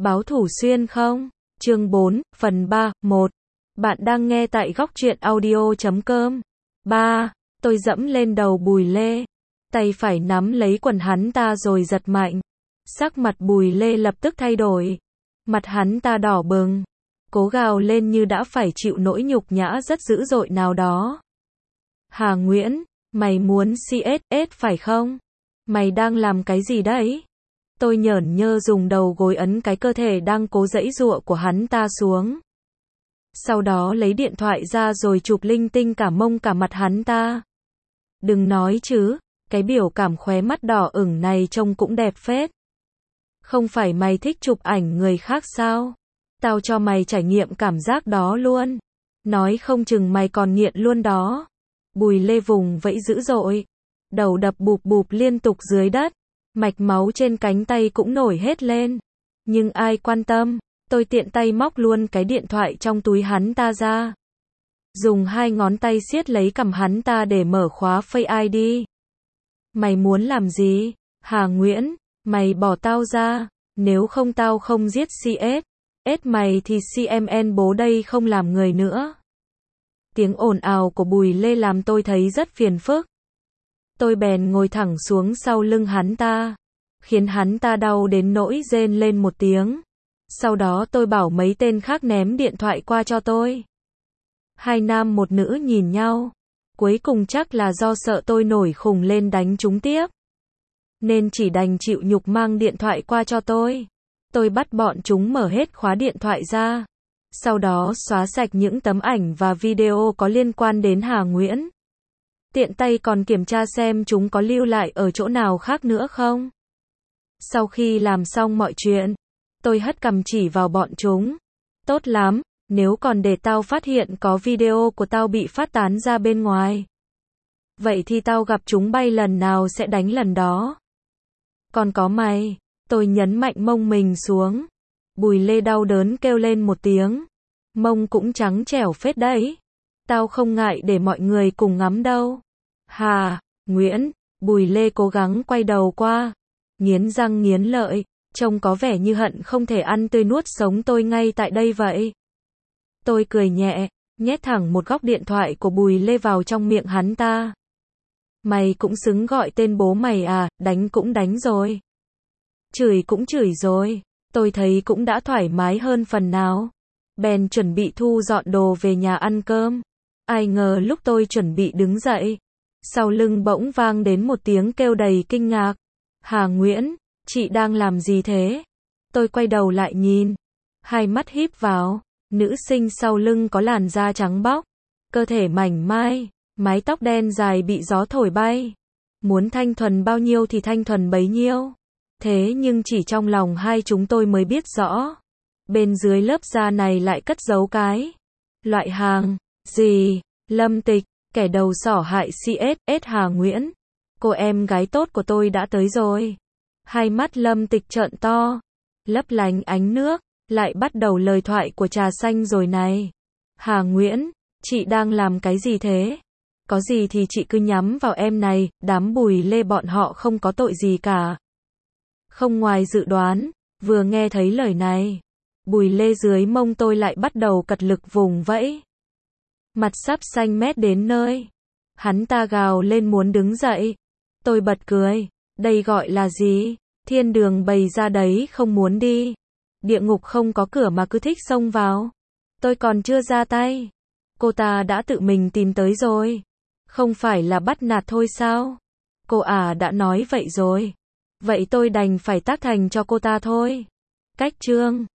Báo thủ xuyên không? Chương 4, phần 3, 1. Bạn đang nghe tại góc truyện audio.com. 3. Tôi dẫm lên đầu Bùi Lê. Tay phải nắm lấy quần hắn ta rồi giật mạnh. Sắc mặt Bùi Lê lập tức thay đổi. Mặt hắn ta đỏ bừng. Cố gào lên như đã phải chịu nỗi nhục nhã rất dữ dội nào đó. Hà Nguyễn, mày muốn CSS phải không? Mày đang làm cái gì đấy? Tôi nhởn nhơ dùng đầu gối ấn cái cơ thể đang cố giãy giụa của hắn ta xuống. Sau đó lấy điện thoại ra rồi chụp linh tinh cả mông cả mặt hắn ta. Đừng nói chứ, cái biểu cảm khóe mắt đỏ ửng này trông cũng đẹp phết. Không phải mày thích chụp ảnh người khác sao? Tao cho mày trải nghiệm cảm giác đó luôn. Nói không chừng mày còn nghiện luôn đó. Bùi Lê vùng vẫy dữ dội. Đầu đập bụp bụp liên tục dưới đất. Mạch máu trên cánh tay cũng nổi hết lên. Nhưng ai quan tâm, tôi tiện tay móc luôn cái điện thoại trong túi hắn ta ra. Dùng hai ngón tay siết lấy cằm hắn ta để mở khóa Face ID. Mày muốn làm gì? Hà Nguyễn, mày bỏ tao ra, nếu không tao không giết CS mày thì CMN bố đây không làm người nữa. Tiếng ồn ào của Bùi Lê làm tôi thấy rất phiền phức. Tôi bèn ngồi thẳng xuống sau lưng hắn ta, khiến hắn ta đau đến nỗi rên lên một tiếng. Sau đó tôi bảo mấy tên khác ném điện thoại qua cho tôi. Hai nam một nữ nhìn nhau. Cuối cùng chắc là do sợ tôi nổi khùng lên đánh chúng tiếp, nên chỉ đành chịu nhục mang điện thoại qua cho tôi. Tôi bắt bọn chúng mở hết khóa điện thoại ra. Sau đó xóa sạch những tấm ảnh và video có liên quan đến Hà Nguyễn. Tiện tay còn kiểm tra xem chúng có lưu lại ở chỗ nào khác nữa không. Sau khi làm xong mọi chuyện, tôi hất cằm chỉ vào bọn chúng. Tốt lắm, nếu còn để tao phát hiện có video của tao bị phát tán ra bên ngoài, vậy thì tao gặp chúng bay lần nào sẽ đánh lần đó. Còn có mày, tôi nhấn mạnh mông mình xuống. Bùi Lê đau đớn kêu lên một tiếng. Mông cũng trắng trẻo phết đấy. Tao không ngại để mọi người cùng ngắm đâu. Hà Nguyễn, Bùi Lê cố gắng quay đầu qua, nghiến răng nghiến lợi, trông có vẻ như hận không thể ăn tươi nuốt sống tôi ngay tại đây vậy. Tôi cười nhẹ, nhét thẳng một góc điện thoại của Bùi Lê vào trong miệng hắn ta. Mày cũng xứng gọi tên bố mày à, đánh cũng đánh rồi. Chửi cũng chửi rồi, tôi thấy cũng đã thoải mái hơn phần nào. Bèn chuẩn bị thu dọn đồ về nhà ăn cơm. Ai ngờ lúc tôi chuẩn bị đứng dậy, sau lưng bỗng vang đến một tiếng kêu đầy kinh ngạc. Hà Nguyễn, chị đang làm gì thế? Tôi quay đầu lại nhìn. Hai mắt híp vào. Nữ sinh sau lưng có làn da trắng bóc, cơ thể mảnh mai, mái tóc đen dài bị gió thổi bay. Muốn thanh thuần bao nhiêu thì thanh thuần bấy nhiêu. Thế nhưng chỉ trong lòng hai chúng tôi mới biết rõ, bên dưới lớp da này lại cất giấu cái loại hàng gì. Lâm Tịch, kẻ đầu sỏ hại CSS Hà Nguyễn. Cô em gái tốt của tôi đã tới rồi. Hai mắt Lâm Tịch trợn to, lấp lánh ánh nước. Lại bắt đầu lời thoại của trà xanh rồi này. Hà Nguyễn, chị đang làm cái gì thế? Có gì thì chị cứ nhắm vào em này, đám Bùi Lê bọn họ không có tội gì cả. Không ngoài dự đoán, vừa nghe thấy lời này, Bùi Lê dưới mông tôi lại bắt đầu cật lực vùng vẫy. Mặt sắp xanh mét đến nơi. Hắn ta gào lên muốn đứng dậy. Tôi bật cười. Đây gọi là gì? Thiên đường bày ra đấy không muốn đi. Địa ngục không có cửa mà cứ thích xông vào. Tôi còn chưa ra tay, cô ta đã tự mình tìm tới rồi. Không phải là bắt nạt thôi sao? Cô đã nói vậy rồi. Vậy tôi đành phải tác thành cho cô ta thôi. Cách chương